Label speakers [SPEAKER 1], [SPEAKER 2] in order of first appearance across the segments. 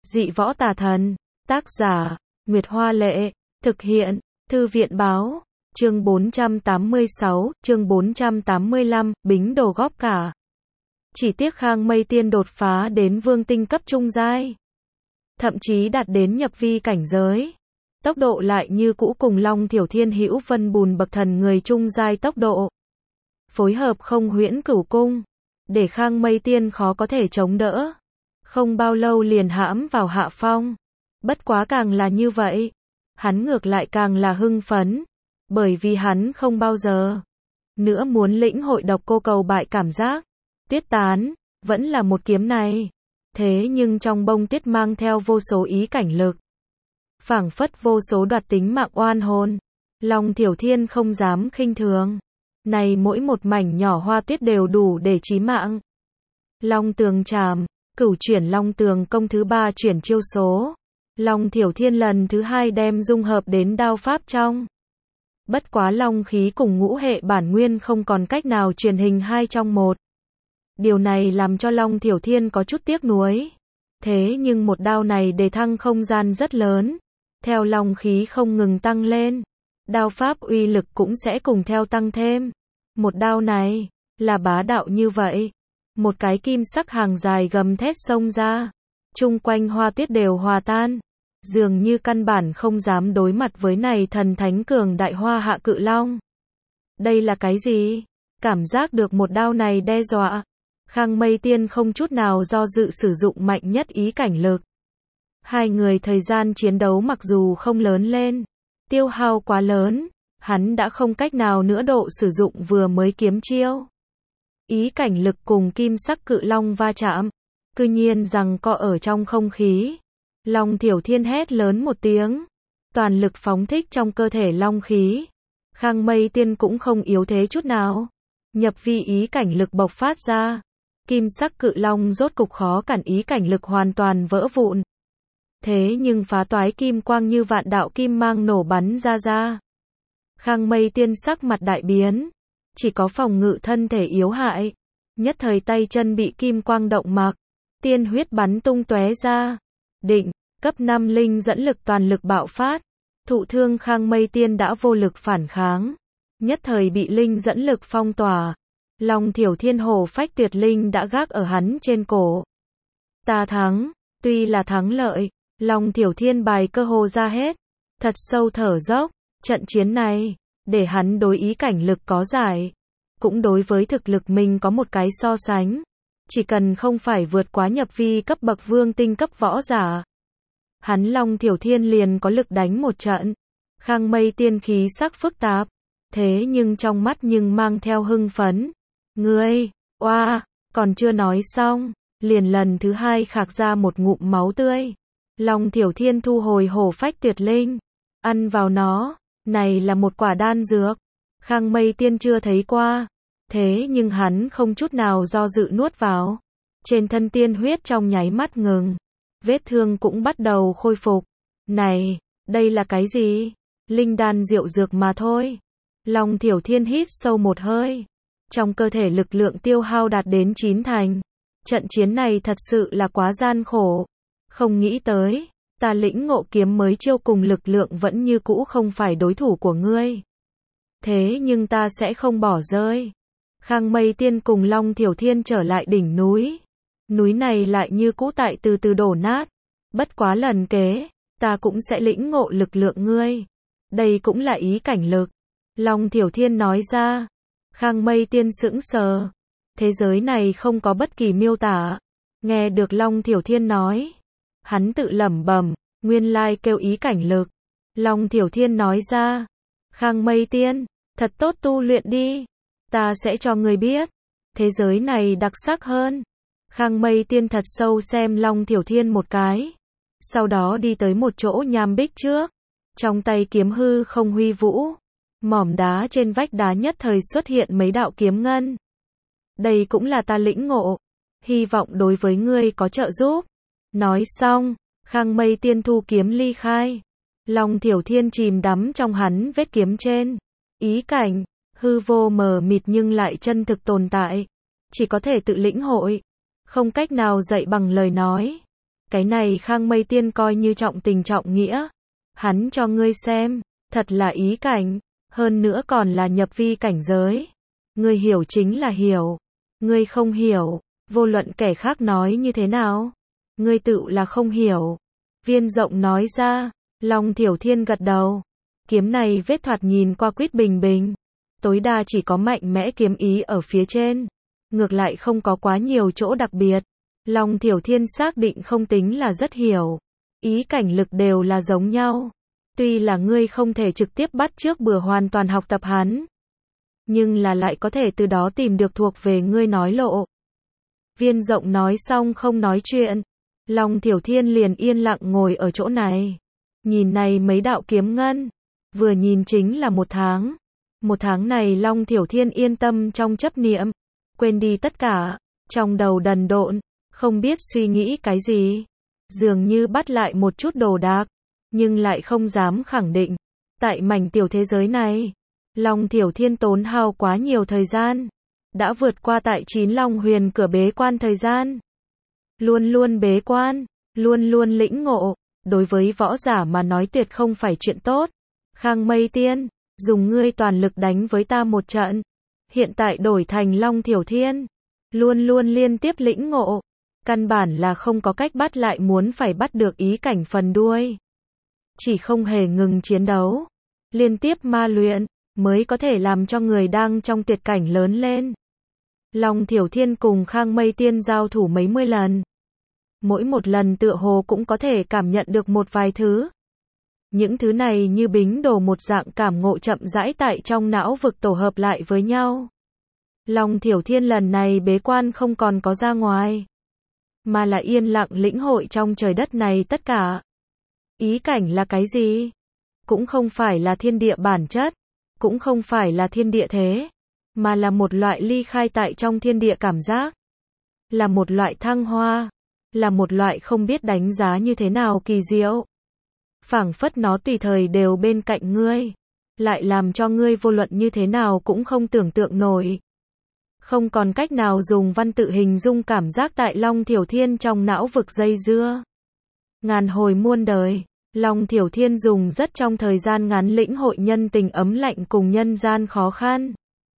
[SPEAKER 1] Dị võ tà thần. Tác giả, Nguyệt Hoa Lệ. Thực hiện, Thư viện Báo. Chương 486, chương 485, Bính đồ góp cả. Chỉ tiếc Khang Mây Tiên đột phá đến vương tinh cấp trung giai. Thậm chí đạt đến nhập vi cảnh giới. Tốc độ lại như cũ cùng Long Thiểu Thiên Hữu Vân Bùn bậc thần người trung giai tốc độ. Phối hợp không huyễn cửu cung. Để Khang Mây Tiên khó có thể chống đỡ. Không bao lâu liền hãm vào hạ phong. Bất quá càng là như vậy. Hắn ngược lại càng là hưng phấn. Bởi vì hắn không bao giờ nữa muốn lĩnh hội độc cô cầu bại cảm giác. Tuyết tán, vẫn là một kiếm này. Thế nhưng trong bông tuyết mang theo vô số ý cảnh lực. Phảng phất vô số đoạt tính mạng oan hồn. Long Thiểu Thiên không dám khinh thường. Này mỗi một mảnh nhỏ hoa tuyết đều đủ để chí mạng. Long tường trảm, cửu chuyển long tường công thứ 3 chuyển chiêu số. Long Thiểu Thiên lần thứ 2 đem dung hợp đến đao pháp trong. Bất quá long khí cùng ngũ hệ bản nguyên không còn cách nào truyền hình 2 trong 1. Điều này làm cho Long Thiểu Thiên có chút tiếc nuối. Thế nhưng một đao này đề thăng không gian rất lớn. Theo long khí không ngừng tăng lên, đao pháp uy lực cũng sẽ cùng theo tăng thêm. Một đao này, là bá đạo như vậy. Một cái kim sắc hàng dài gầm thét xông ra. Chung quanh hoa tuyết đều hòa tan. Dường như căn bản không dám đối mặt với này thần thánh cường đại hoa hạ cự long. Đây là cái gì? Cảm giác được một đao này đe dọa. Khang Mây Tiên không chút nào do dự sử dụng mạnh nhất ý cảnh lực. Hai người thời gian chiến đấu mặc dù không lớn lên, tiêu hao quá lớn, hắn đã không cách nào nữa độ sử dụng vừa mới kiếm chiêu. Ý cảnh lực cùng kim sắc cự long va chạm, cư nhiên rằng co ở trong không khí. Long Thiểu Thiên hét lớn một tiếng, toàn lực phóng thích trong cơ thể long khí. Khang Mây Tiên cũng không yếu thế chút nào, nhập vi ý cảnh lực bộc phát ra. Kim sắc cự long rốt cục khó cản ý cảnh lực hoàn toàn vỡ vụn. Thế nhưng phá toái kim quang như vạn đạo kim mang nổ bắn ra. Khang Mây Tiên sắc mặt đại biến, chỉ có phòng ngự thân thể yếu hại, nhất thời tay chân bị kim quang động mặc, tiên huyết bắn tung tóe ra. Định, cấp 5 linh dẫn lực toàn lực bạo phát, thụ thương Khang Mây Tiên đã vô lực phản kháng, nhất thời bị linh dẫn lực phong tỏa. Long Thiểu Thiên hổ phách tuyệt linh đã gác ở hắn trên cổ. Ta thắng, tuy là thắng lợi. Long Thiểu Thiên bài cơ hồ ra hết, thật sâu thở dốc, trận chiến này, để hắn đối ý cảnh lực có giải, cũng đối với thực lực mình có một cái so sánh, chỉ cần không phải vượt quá nhập vi cấp bậc vương tinh cấp võ giả. Hắn Long Thiểu Thiên liền có lực đánh một trận. Khang Mây Tiên khí sắc phức tạp, thế nhưng trong mắt nhưng mang theo hưng phấn. Ngươi, oa, còn chưa nói xong, liền lần thứ 2 khạc ra một ngụm máu tươi. Long Thiểu Thiên thu hồi hổ phách tuyệt linh, ăn vào nó, này là một quả đan dược. Khang Mây Tiên chưa thấy qua, thế nhưng hắn không chút nào do dự nuốt vào. Trên thân tiên huyết trong nháy mắt ngừng, vết thương cũng bắt đầu khôi phục. Này, đây là cái gì? Linh đan diệu dược mà thôi. Long Thiểu Thiên hít sâu một hơi, trong cơ thể lực lượng tiêu hao đạt đến 9 thành. Trận chiến này thật sự là quá gian khổ. Không nghĩ tới, ta lĩnh ngộ kiếm mới chiêu cùng lực lượng vẫn như cũ không phải đối thủ của ngươi. Thế nhưng ta sẽ không bỏ rơi. Khang Mây Tiên cùng Long Thiểu Thiên trở lại đỉnh núi. Núi này lại như cũ tại từ từ đổ nát. Bất quá lần kế, ta cũng sẽ lĩnh ngộ lực lượng ngươi. Đây cũng là ý cảnh lực. Long Thiểu Thiên nói ra. Khang Mây Tiên sững sờ. Thế giới này không có bất kỳ miêu tả. Nghe được Long Thiểu Thiên nói, hắn tự lẩm bẩm, nguyên lai kêu ý cảnh lực. Long Thiểu Thiên nói ra, Khang Mây Tiên, thật tốt tu luyện đi, ta sẽ cho người biết, thế giới này đặc sắc hơn. Khang Mây Tiên thật sâu xem Long Thiểu Thiên một cái, sau đó đi tới một chỗ nham bích trước, trong tay kiếm hư không huy vũ, mỏm đá trên vách đá nhất thời xuất hiện mấy đạo kiếm ngân. Đây cũng là ta lĩnh ngộ, hy vọng đối với ngươi có trợ giúp. Nói xong, Khang Mây Tiên thu kiếm ly khai. Long Thiểu Thiên chìm đắm trong hắn vết kiếm trên. Ý cảnh, hư vô mờ mịt nhưng lại chân thực tồn tại. Chỉ có thể tự lĩnh hội. Không cách nào dạy bằng lời nói. Cái này Khang Mây Tiên coi như trọng tình trọng nghĩa. Hắn cho ngươi xem, thật là ý cảnh, hơn nữa còn là nhập vi cảnh giới. Ngươi hiểu chính là hiểu, ngươi không hiểu, vô luận kẻ khác nói như thế nào, ngươi tự là không hiểu. Viên Rộng nói ra, Long Thiểu Thiên gật đầu. Kiếm này vết thoạt nhìn qua quýt bình bình, tối đa chỉ có mạnh mẽ kiếm ý ở phía trên, ngược lại không có quá nhiều chỗ đặc biệt. Long Thiểu Thiên xác định không tính là rất hiểu, ý cảnh lực đều là giống nhau. Tuy là ngươi không thể trực tiếp bắt chước bừa hoàn toàn học tập hắn, nhưng là lại có thể từ đó tìm được thuộc về ngươi nói lộ. Viên Rộng nói xong không nói chuyện, Long Thiểu Thiên liền yên lặng ngồi ở chỗ này. Nhìn này mấy đạo kiếm ngân, vừa nhìn chính là 1 tháng. 1 tháng này Long Thiểu Thiên yên tâm trong chấp niệm, quên đi tất cả, trong đầu đần độn, không biết suy nghĩ cái gì. Dường như bắt lại một chút đồ đạc, nhưng lại không dám khẳng định. Tại mảnh tiểu thế giới này, Long Thiểu Thiên tốn hao quá nhiều thời gian, đã vượt qua tại 9 Long Huyền cửa bế quan thời gian. Luôn luôn bế quan, luôn luôn lĩnh ngộ, đối với võ giả mà nói tuyệt không phải chuyện tốt. Khang Mây Tiên, dùng ngươi toàn lực đánh với ta một trận. Hiện tại đổi thành Long Thiểu Thiên, luôn luôn liên tiếp lĩnh ngộ, căn bản là không có cách bắt lại, muốn phải bắt được ý cảnh phần đuôi. Chỉ không hề ngừng chiến đấu, liên tiếp ma luyện, mới có thể làm cho người đang trong tuyệt cảnh lớn lên. Long Thiểu Thiên cùng Khang Mây Tiên giao thủ mấy mươi lần. Mỗi một lần tựa hồ cũng có thể cảm nhận được một vài thứ. Những thứ này như bính đồ một dạng cảm ngộ chậm rãi tại trong não vực tổ hợp lại với nhau. Long Thiểu Thiên lần này bế quan không còn có ra ngoài, mà là yên lặng lĩnh hội trong trời đất này tất cả. Ý cảnh là cái gì? Cũng không phải là thiên địa bản chất, cũng không phải là thiên địa thế, mà là một loại ly khai tại trong thiên địa cảm giác. Là một loại thăng hoa, là một loại không biết đánh giá như thế nào kỳ diệu. Phảng phất nó tùy thời đều bên cạnh ngươi, lại làm cho ngươi vô luận như thế nào cũng không tưởng tượng nổi. Không còn cách nào dùng văn tự hình dung cảm giác tại Long Thiểu Thiên trong não vực dây dưa. Ngàn hồi muôn đời, Long Thiểu Thiên dùng rất trong thời gian ngắn lĩnh hội nhân tình ấm lạnh cùng nhân gian khó khăn.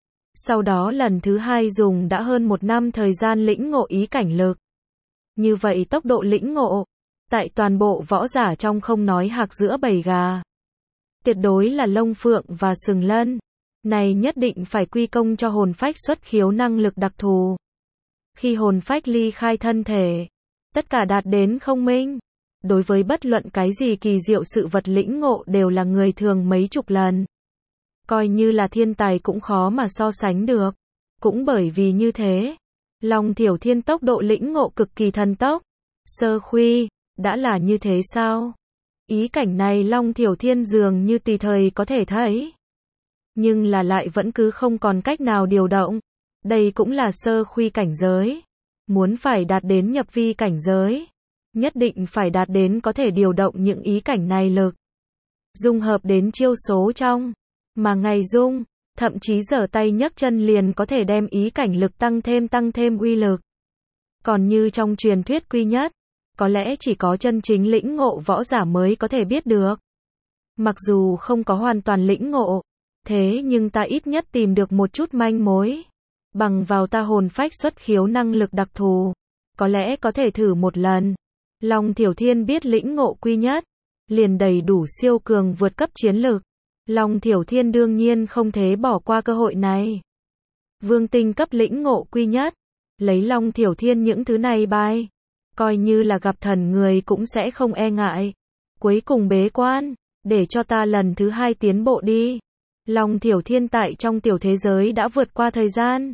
[SPEAKER 1] Sau đó lần thứ 2 dùng đã hơn 1 năm thời gian lĩnh ngộ ý cảnh lực. Như vậy tốc độ lĩnh ngộ, tại toàn bộ võ giả trong không nói hạc giữa bầy gà. Tuyệt đối là lông phượng và sừng lân. Này nhất định phải quy công cho hồn phách xuất khiếu năng lực đặc thù. Khi hồn phách ly khai thân thể, tất cả đạt đến không minh. Đối với bất luận cái gì kỳ diệu sự vật lĩnh ngộ đều là người thường mấy chục lần. Coi như là thiên tài cũng khó mà so sánh được. Cũng bởi vì như thế, Long Thiểu Thiên tốc độ lĩnh ngộ cực kỳ thần tốc. Sơ khuy, đã là như thế sao? Ý cảnh này Long Thiểu Thiên dường như tùy thời có thể thấy, nhưng là lại vẫn cứ không còn cách nào điều động. Đây cũng là sơ khuy cảnh giới. Muốn phải đạt đến nhập vi cảnh giới, nhất định phải đạt đến có thể điều động những ý cảnh này lực. Dung hợp đến chiêu số trong, mà ngày dung, thậm chí giở tay nhấc chân liền có thể đem ý cảnh lực tăng thêm uy lực. Còn như trong truyền thuyết quy nhất, có lẽ chỉ có chân chính lĩnh ngộ võ giả mới có thể biết được. Mặc dù không có hoàn toàn lĩnh ngộ, thế nhưng ta ít nhất tìm được một chút manh mối. Bằng vào ta hồn phách xuất khiếu năng lực đặc thù, có lẽ có thể thử một lần. Long Thiểu Thiên biết lĩnh ngộ quy nhất, liền đầy đủ siêu cường vượt cấp chiến lực. Long Thiểu Thiên đương nhiên không thể bỏ qua cơ hội này. Vương tinh cấp lĩnh ngộ quy nhất, lấy Long Thiểu Thiên những thứ này bài, coi như là gặp thần người cũng sẽ không e ngại. Cuối cùng bế quan, để cho ta lần thứ 2 tiến bộ đi. Long Thiểu Thiên tại trong tiểu thế giới đã vượt qua thời gian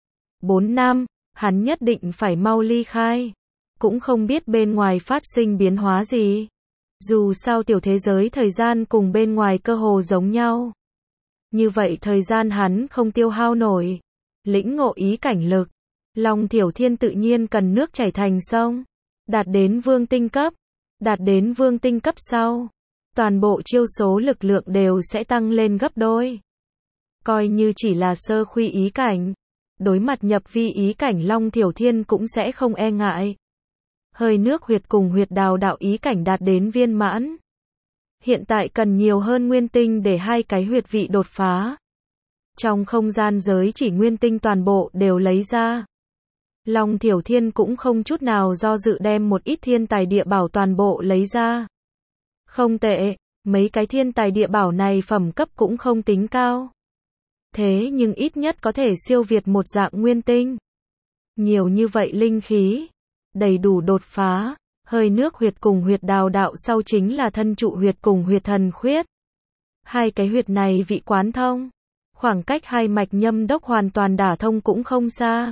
[SPEAKER 1] 4 năm, hắn nhất định phải mau ly khai. Cũng không biết bên ngoài phát sinh biến hóa gì. Dù sao tiểu thế giới thời gian cùng bên ngoài cơ hồ giống nhau. Như vậy thời gian hắn không tiêu hao nổi. Lĩnh ngộ ý cảnh lực, Long Thiểu Thiên tự nhiên cần nước chảy thành sông. Đạt đến vương tinh cấp. Đạt đến vương tinh cấp sau, toàn bộ chiêu số lực lượng đều sẽ tăng lên gấp đôi. Coi như chỉ là sơ khuy ý cảnh, đối mặt nhập vi ý cảnh Long Thiểu Thiên cũng sẽ không e ngại. hơi nước huyệt cùng huyệt đào đạo ý cảnh đạt đến viên mãn. Hiện tại cần nhiều hơn nguyên tinh để hai cái huyệt vị đột phá. Trong không gian giới chỉ nguyên tinh toàn bộ đều lấy ra. Long Thiểu Thiên cũng không chút nào do dự đem một ít thiên tài địa bảo toàn bộ lấy ra. Không tệ, mấy cái thiên tài địa bảo này phẩm cấp cũng không tính cao. Thế nhưng ít nhất có thể siêu việt một dạng nguyên tinh. Nhiều như vậy linh khí, đầy đủ đột phá. Hơi nước huyệt cùng huyệt đào đạo sau chính là thân trụ huyệt cùng huyệt thần khuyết. Hai cái huyệt này vị quán thông. Khoảng cách hai mạch nhâm đốc hoàn toàn đả thông cũng không xa.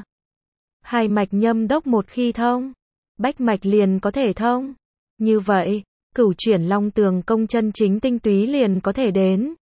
[SPEAKER 1] Hai mạch nhâm đốc một khi thông, bách mạch liền có thể thông. Như vậy, cửu chuyển long tường công chân chính tinh túy liền có thể đến.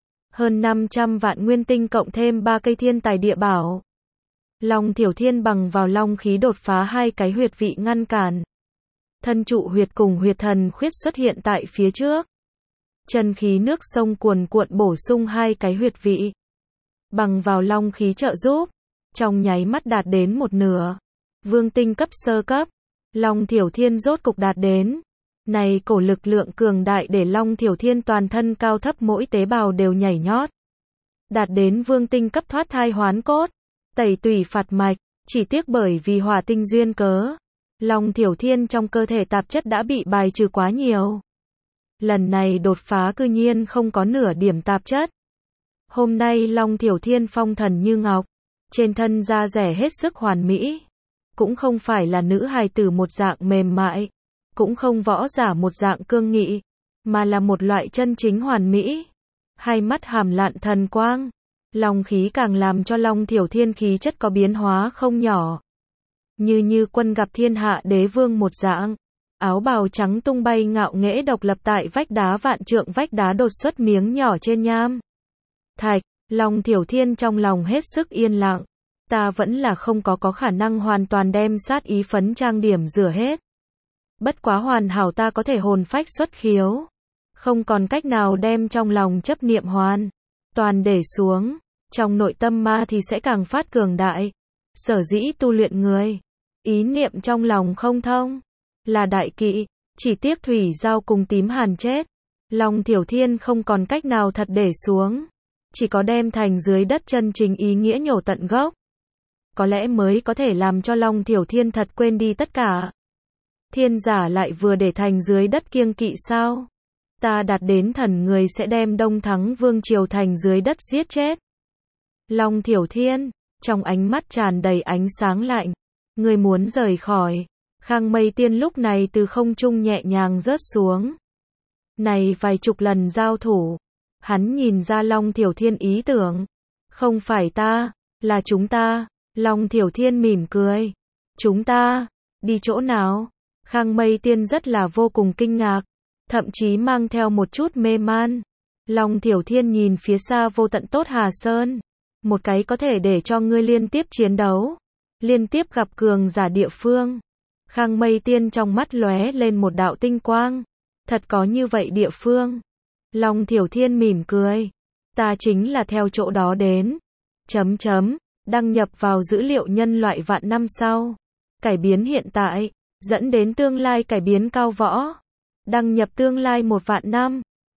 [SPEAKER 1] Hơn 500 vạn nguyên tinh cộng thêm 3 cây thiên tài địa bảo. Long Thiểu Thiên bằng vào long khí đột phá hai cái huyệt vị ngăn cản. Thân trụ huyệt cùng huyệt thần khuyết xuất hiện tại phía trước. Chân khí nước sông cuồn cuộn bổ sung hai cái huyệt vị. Bằng vào long khí trợ giúp, trong nháy mắt đạt đến một nửa. Vương tinh cấp sơ cấp, Long Thiểu Thiên rốt cục đạt đến. Này cổ lực lượng cường đại để Long Thiểu Thiên toàn thân cao thấp mỗi tế bào đều nhảy nhót. Đạt đến vương tinh cấp thoát thai hoán cốt, tẩy tủy phạt mạch, chỉ tiếc bởi vì hỏa tinh duyên cớ. Long Thiểu Thiên trong cơ thể tạp chất đã bị bài trừ quá nhiều. Lần này đột phá cư nhiên không có nửa điểm tạp chất. Hôm nay Long Thiểu Thiên phong thần như ngọc, trên thân da rẻ hết sức hoàn mỹ. Cũng không phải là nữ hài tử một dạng mềm mại, cũng không võ giả một dạng cương nghị, mà là một loại chân chính hoàn mỹ. Hai mắt hàm lạn thần quang, long khí càng làm cho Long Thiểu Thiên khí chất có biến hóa không nhỏ. Như quân gặp thiên hạ đế vương một dạng, áo bào trắng tung bay ngạo nghễ độc lập tại vách đá vạn trượng, vách đá đột xuất miếng nhỏ trên nham thạch. Long Thiểu Thiên trong lòng hết sức yên lặng. Ta vẫn là không có khả năng hoàn toàn đem sát ý phấn trang điểm rửa hết. Bất quá hoàn hảo ta có thể hồn phách xuất khiếu. Không còn cách nào đem trong lòng chấp niệm hoàn toàn để xuống. Trong nội tâm ma thì sẽ càng phát cường đại. Sở dĩ tu luyện người, ý niệm trong lòng không thông, là đại kỵ. Chỉ tiếc thủy giao cùng tím hàn chết. Long Thiểu Thiên không còn cách nào thật để xuống. Chỉ có đem thành dưới đất chân chính ý nghĩa nhổ tận gốc. Có lẽ mới có thể làm cho Long Thiểu Thiên thật quên đi tất cả. Thiên giả lại vừa để thành dưới đất kiêng kỵ sao? Ta đạt đến thần người sẽ đem Đông Thắng Vương Triều thành dưới đất giết chết. Long Thiểu Thiên, trong ánh mắt tràn đầy ánh sáng lạnh. Người muốn rời khỏi. Khang Mây Tiên lúc này từ không trung nhẹ nhàng rớt xuống. Này vài chục lần giao thủ. Hắn nhìn ra Long Thiểu Thiên ý tưởng. Không phải ta, là chúng ta. Long Thiểu Thiên mỉm cười. Chúng ta, đi chỗ nào? Khang Mây Tiên rất là vô cùng kinh ngạc, thậm chí mang theo một chút mê man. Long Thiểu Thiên nhìn phía xa vô tận Tốt Hà Sơn. Một cái có thể để cho ngươi liên tiếp chiến đấu, liên tiếp gặp cường giả địa phương. Khang Mây Tiên trong mắt lóe lên một đạo tinh quang. Thật có như vậy địa phương. Long Thiểu Thiên mỉm cười. Ta chính là theo chỗ đó đến. Đăng nhập vào dữ liệu nhân loại vạn năm sau. Cải biến hiện tại, dẫn đến tương lai cải biến cao võ. Đăng nhập tương lai 1 vạn năm.